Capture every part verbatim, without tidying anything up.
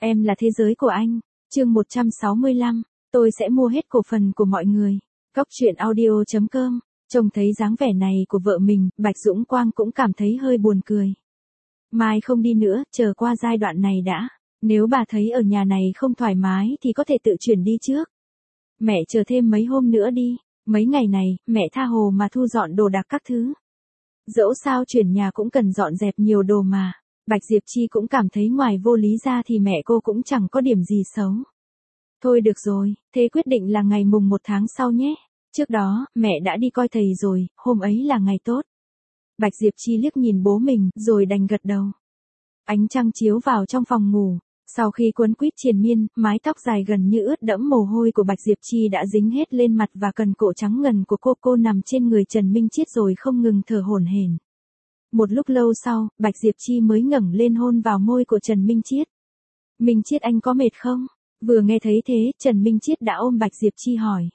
Em là thế giới của anh. Chương một trăm sáu mươi lăm, tôi sẽ mua hết cổ phần của mọi người. Cóc truyện audio chấm com. Trông thấy dáng vẻ này của vợ mình, Bạch Dũng Quang cũng cảm thấy hơi buồn cười. Mai không đi nữa, chờ qua giai đoạn này đã. Nếu bà thấy ở nhà này không thoải mái thì có thể tự chuyển đi trước. Mẹ chờ thêm mấy hôm nữa đi. Mấy ngày này, mẹ tha hồ mà thu dọn đồ đạc các thứ. Dẫu sao chuyển nhà cũng cần dọn dẹp nhiều đồ mà. Bạch Diệp Chi cũng cảm thấy ngoài vô lý ra thì mẹ cô cũng chẳng có điểm gì xấu. Thôi được rồi, thế quyết định là ngày mùng một tháng sau nhé. Trước đó, mẹ đã đi coi thầy rồi, hôm ấy là ngày tốt. Bạch Diệp Chi liếc nhìn bố mình, rồi đành gật đầu. Ánh trăng chiếu vào trong phòng ngủ. Sau khi quấn quýt triền miên, mái tóc dài gần như ướt đẫm mồ hôi của Bạch Diệp Chi đã dính hết lên mặt và cần cổ trắng ngần của cô cô nằm trên người Trần Minh Chiết rồi không ngừng thở hổn hển. Một lúc lâu sau, Bạch Diệp Chi mới ngẩng lên hôn vào môi của Trần Minh Chiết. Minh Chiết anh có mệt không? Vừa nghe thấy thế, Trần Minh Chiết đã ôm Bạch Diệp Chi hỏi.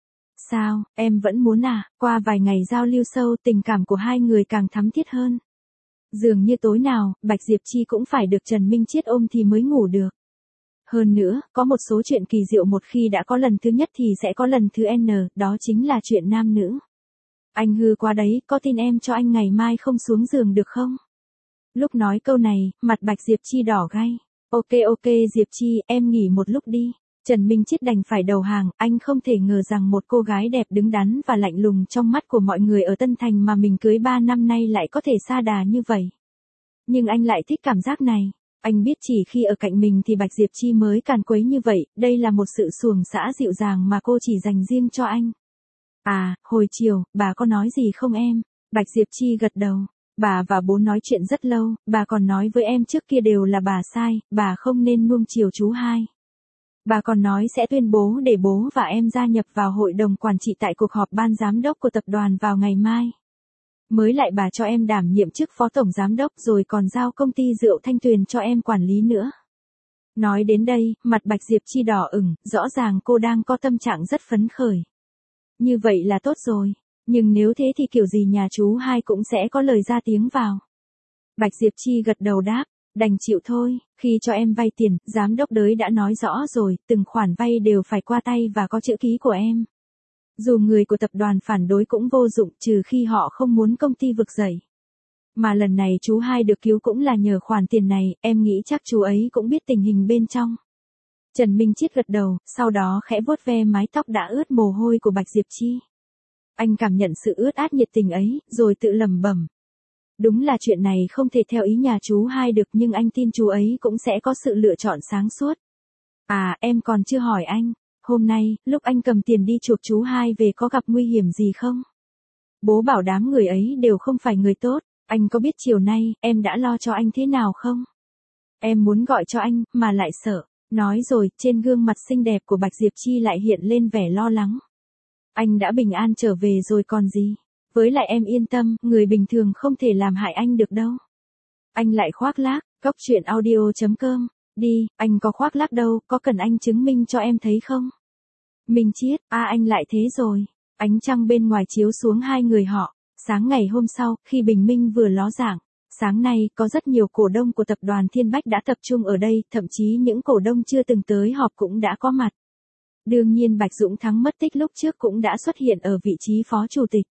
Sao, em vẫn muốn à? Qua vài ngày giao lưu sâu, tình cảm của hai người càng thắm thiết hơn. Dường như tối nào, Bạch Diệp Chi cũng phải được Trần Minh Chiết ôm thì mới ngủ được. Hơn nữa, có một số chuyện kỳ diệu một khi đã có lần thứ nhất thì sẽ có lần thứ N, đó chính là chuyện nam nữ. Anh hư quá đấy, có tin em cho anh ngày mai không xuống giường được không? Lúc nói câu này, mặt Bạch Diệp Chi đỏ gay. Ok ok Diệp Chi, em nghỉ một lúc đi. Trần Minh Chiết đành phải đầu hàng, anh không thể ngờ rằng một cô gái đẹp đứng đắn và lạnh lùng trong mắt của mọi người ở Tân Thành mà mình cưới ba năm nay lại có thể sa đà như vậy. Nhưng anh lại thích cảm giác này. Anh biết chỉ khi ở cạnh mình thì Bạch Diệp Chi mới càn quấy như vậy, đây là một sự xuồng xã dịu dàng mà cô chỉ dành riêng cho anh. À, hồi chiều, bà có nói gì không em? Bạch Diệp Chi gật đầu. Bà và bố nói chuyện rất lâu, bà còn nói với em trước kia đều là bà sai, bà không nên nuông chiều chú hai. Bà còn nói sẽ tuyên bố để bố và em gia nhập vào hội đồng quản trị tại cuộc họp ban giám đốc của tập đoàn vào ngày mai. Mới lại bà cho em đảm nhiệm chức phó tổng giám đốc rồi còn giao công ty rượu Thanh Tuyền cho em quản lý nữa. Nói đến đây, mặt Bạch Diệp Chi đỏ ửng, rõ ràng cô đang có tâm trạng rất phấn khởi. Như vậy là tốt rồi, nhưng nếu thế thì kiểu gì nhà chú hai cũng sẽ có lời ra tiếng vào. Bạch Diệp Chi gật đầu đáp, đành chịu thôi, khi cho em vay tiền, giám đốc đới đã nói rõ rồi, từng khoản vay đều phải qua tay và có chữ ký của em. Dù người của tập đoàn phản đối cũng vô dụng trừ khi họ không muốn công ty vực dậy. Mà lần này chú hai được cứu cũng là nhờ khoản tiền này, em nghĩ chắc chú ấy cũng biết tình hình bên trong. Trần Minh Chiết gật đầu, sau đó khẽ vuốt ve mái tóc đã ướt mồ hôi của Bạch Diệp Chi. Anh cảm nhận sự ướt át nhiệt tình ấy, rồi tự lẩm bẩm. Đúng là chuyện này không thể theo ý nhà chú hai được nhưng anh tin chú ấy cũng sẽ có sự lựa chọn sáng suốt. À, em còn chưa hỏi anh, hôm nay, lúc anh cầm tiền đi chuộc chú hai về có gặp nguy hiểm gì không? Bố bảo đám người ấy đều không phải người tốt, anh có biết chiều nay, em đã lo cho anh thế nào không? Em muốn gọi cho anh, mà lại sợ. Nói rồi, trên gương mặt xinh đẹp của Bạch Diệp Chi lại hiện lên vẻ lo lắng. Anh đã bình an trở về rồi còn gì? Với lại em yên tâm, người bình thường không thể làm hại anh được đâu. Anh lại khoác lác, cóc truyện audio chấm com. Đi, anh có khoác lác đâu, có cần anh chứng minh cho em thấy không? Minh Chiết, à anh lại thế rồi. Ánh trăng bên ngoài chiếu xuống hai người họ. Sáng ngày hôm sau, khi bình minh vừa ló dạng. Sáng nay, có rất nhiều cổ đông của tập đoàn Thiên Bách đã tập trung ở đây, thậm chí những cổ đông chưa từng tới họp cũng đã có mặt. Đương nhiên Bạch Dũng Thắng mất tích lúc trước cũng đã xuất hiện ở vị trí phó chủ tịch.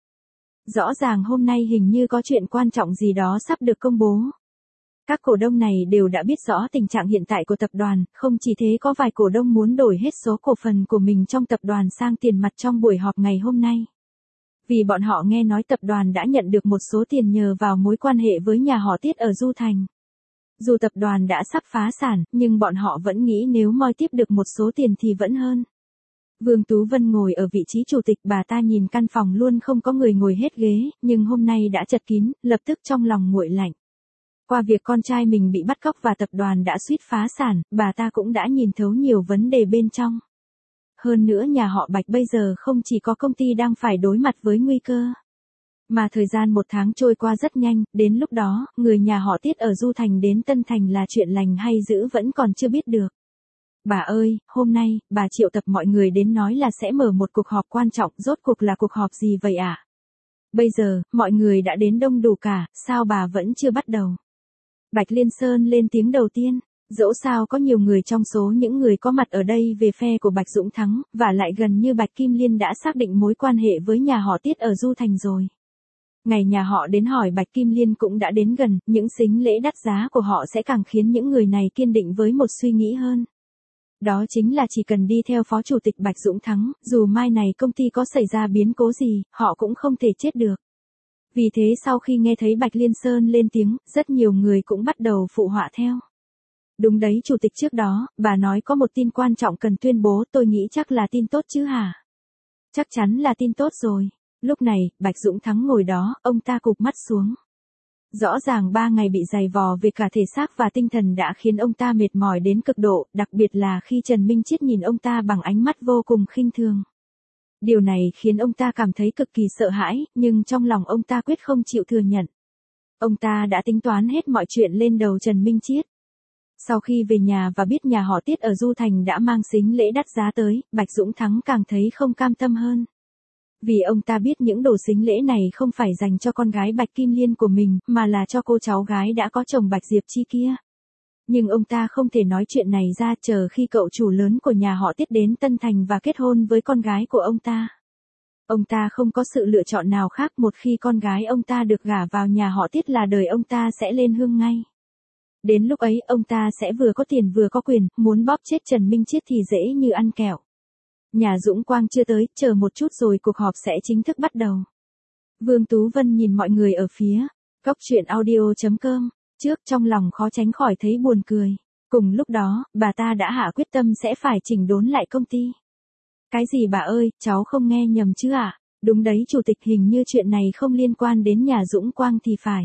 Rõ ràng hôm nay hình như có chuyện quan trọng gì đó sắp được công bố. Các cổ đông này đều đã biết rõ tình trạng hiện tại của tập đoàn, không chỉ thế có vài cổ đông muốn đổi hết số cổ phần của mình trong tập đoàn sang tiền mặt trong buổi họp ngày hôm nay. Vì bọn họ nghe nói tập đoàn đã nhận được một số tiền nhờ vào mối quan hệ với nhà họ Tiết ở Du Thành. Dù tập đoàn đã sắp phá sản, nhưng bọn họ vẫn nghĩ nếu moi tiếp được một số tiền thì vẫn hơn. Vương Tú Vân ngồi ở vị trí chủ tịch, bà ta nhìn căn phòng luôn không có người ngồi hết ghế, nhưng hôm nay đã chật kín, lập tức trong lòng nguội lạnh. Qua việc con trai mình bị bắt cóc và tập đoàn đã suýt phá sản, bà ta cũng đã nhìn thấu nhiều vấn đề bên trong. Hơn nữa nhà họ Bạch bây giờ không chỉ có công ty đang phải đối mặt với nguy cơ. Mà thời gian một tháng trôi qua rất nhanh, đến lúc đó, người nhà họ Tiết ở Du Thành đến Tân Thành là chuyện lành hay dữ vẫn còn chưa biết được. Bà ơi, hôm nay, bà triệu tập mọi người đến nói là sẽ mở một cuộc họp quan trọng, rốt cuộc là cuộc họp gì vậy ạ? À? Bây giờ, mọi người đã đến đông đủ cả, sao bà vẫn chưa bắt đầu? Bạch Liên Sơn lên tiếng đầu tiên. Dẫu sao có nhiều người trong số những người có mặt ở đây về phe của Bạch Dũng Thắng, và lại gần như Bạch Kim Liên đã xác định mối quan hệ với nhà họ Tiết ở Du Thành rồi. Ngày nhà họ đến hỏi Bạch Kim Liên cũng đã đến gần, những sính lễ đắt giá của họ sẽ càng khiến những người này kiên định với một suy nghĩ hơn. Đó chính là chỉ cần đi theo Phó Chủ tịch Bạch Dũng Thắng, dù mai này công ty có xảy ra biến cố gì, họ cũng không thể chết được. Vì thế sau khi nghe thấy Bạch Liên Sơn lên tiếng, rất nhiều người cũng bắt đầu phụ họa theo. Đúng đấy Chủ tịch, trước đó, bà nói có một tin quan trọng cần tuyên bố, tôi nghĩ chắc là tin tốt chứ hả? Chắc chắn là tin tốt rồi. Lúc này, Bạch Dũng Thắng ngồi đó, ông ta cụp mắt xuống. Rõ ràng ba ngày bị dày vò về cả thể xác và tinh thần đã khiến ông ta mệt mỏi đến cực độ, đặc biệt là khi Trần Minh Chiết nhìn ông ta bằng ánh mắt vô cùng khinh thường. Điều này khiến ông ta cảm thấy cực kỳ sợ hãi, nhưng trong lòng ông ta quyết không chịu thừa nhận. Ông ta đã tính toán hết mọi chuyện lên đầu Trần Minh Chiết. Sau khi về nhà và biết nhà họ Tiết ở Du Thành đã mang sính lễ đắt giá tới, Bạch Dũng Thắng càng thấy không cam tâm hơn. Vì ông ta biết những đồ sính lễ này không phải dành cho con gái Bạch Kim Liên của mình, mà là cho cô cháu gái đã có chồng Bạch Diệp Chi kia. Nhưng ông ta không thể nói chuyện này ra chờ khi cậu chủ lớn của nhà họ Tiết đến Tân Thành và kết hôn với con gái của ông ta. Ông ta không có sự lựa chọn nào khác, một khi con gái ông ta được gả vào nhà họ Tiết là đời ông ta sẽ lên hương ngay. Đến lúc ấy ông ta sẽ vừa có tiền vừa có quyền, muốn bóp chết Trần Minh Chiết thì dễ như ăn kẹo. Nhà Dũng Quang chưa tới, chờ một chút rồi cuộc họp sẽ chính thức bắt đầu. Vương Tú Vân nhìn mọi người ở phía góc truyện audio chấm com, trước trong lòng khó tránh khỏi thấy buồn cười. Cùng lúc đó, bà ta đã hạ quyết tâm sẽ phải chỉnh đốn lại công ty. Cái gì bà ơi, cháu không nghe nhầm chứ ạ? À? Đúng đấy Chủ tịch, hình như chuyện này không liên quan đến nhà Dũng Quang thì phải.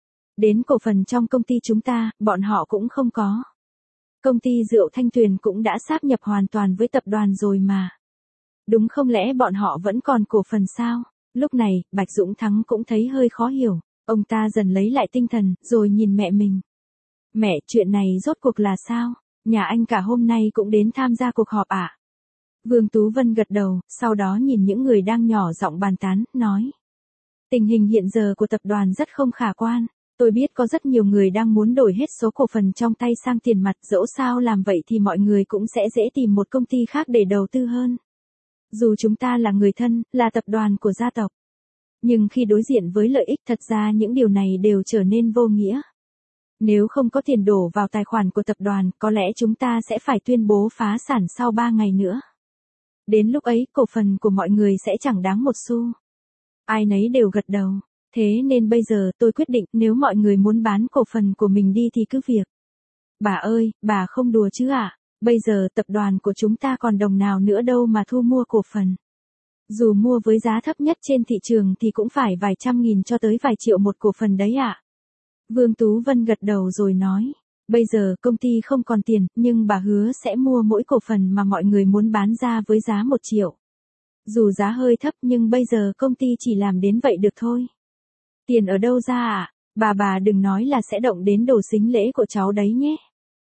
Đến cổ phần trong công ty chúng ta, bọn họ cũng không có. Công ty rượu Thanh Tuyền cũng đã sáp nhập hoàn toàn với tập đoàn rồi mà. Đúng không lẽ bọn họ vẫn còn cổ phần sao? Lúc này, Bạch Dũng Thắng cũng thấy hơi khó hiểu. Ông ta dần lấy lại tinh thần, rồi nhìn mẹ mình. Mẹ, chuyện này rốt cuộc là sao? Nhà anh cả hôm nay cũng đến tham gia cuộc họp ạ? À? Vương Tú Vân gật đầu, sau đó nhìn những người đang nhỏ giọng bàn tán, nói. Tình hình hiện giờ của tập đoàn rất không khả quan. Tôi biết có rất nhiều người đang muốn đổi hết số cổ phần trong tay sang tiền mặt, dẫu sao làm vậy thì mọi người cũng sẽ dễ tìm một công ty khác để đầu tư hơn. Dù chúng ta là người thân, là tập đoàn của gia tộc. Nhưng khi đối diện với lợi ích, thật ra những điều này đều trở nên vô nghĩa. Nếu không có tiền đổ vào tài khoản của tập đoàn, có lẽ chúng ta sẽ phải tuyên bố phá sản sau ba ngày nữa. Đến lúc ấy, cổ phần của mọi người sẽ chẳng đáng một xu. Ai nấy đều gật đầu. Thế nên bây giờ tôi quyết định, nếu mọi người muốn bán cổ phần của mình đi thì cứ việc. Bà ơi, bà không đùa chứ ạ? À? Bây giờ tập đoàn của chúng ta còn đồng nào nữa đâu mà thu mua cổ phần. Dù mua với giá thấp nhất trên thị trường thì cũng phải vài trăm nghìn cho tới vài triệu một cổ phần đấy ạ. À? Vương Tú Vân gật đầu rồi nói. Bây giờ công ty không còn tiền, nhưng bà hứa sẽ mua mỗi cổ phần mà mọi người muốn bán ra với giá một triệu. Dù giá hơi thấp nhưng bây giờ công ty chỉ làm đến vậy được thôi. Tiền ở đâu ra à? Bà bà đừng nói là sẽ động đến đồ sính lễ của cháu đấy nhé.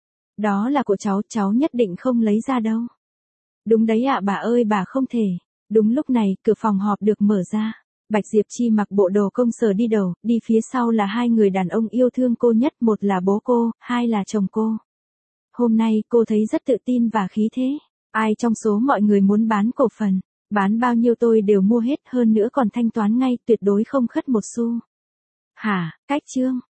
Đó là của cháu, cháu nhất định không lấy ra đâu. Đúng đấy ạ à, bà ơi, bà không thể. Đúng lúc này, cửa phòng họp được mở ra. Bạch Diệp Chi mặc bộ đồ công sở đi đầu, đi phía sau là hai người đàn ông yêu thương cô nhất, một là bố cô, hai là chồng cô. Hôm nay cô thấy rất tự tin và khí thế. Ai trong số mọi người muốn bán cổ phần, bán bao nhiêu tôi đều mua hết, hơn nữa còn thanh toán ngay, tuyệt đối không khất một xu. Hả, cách chương.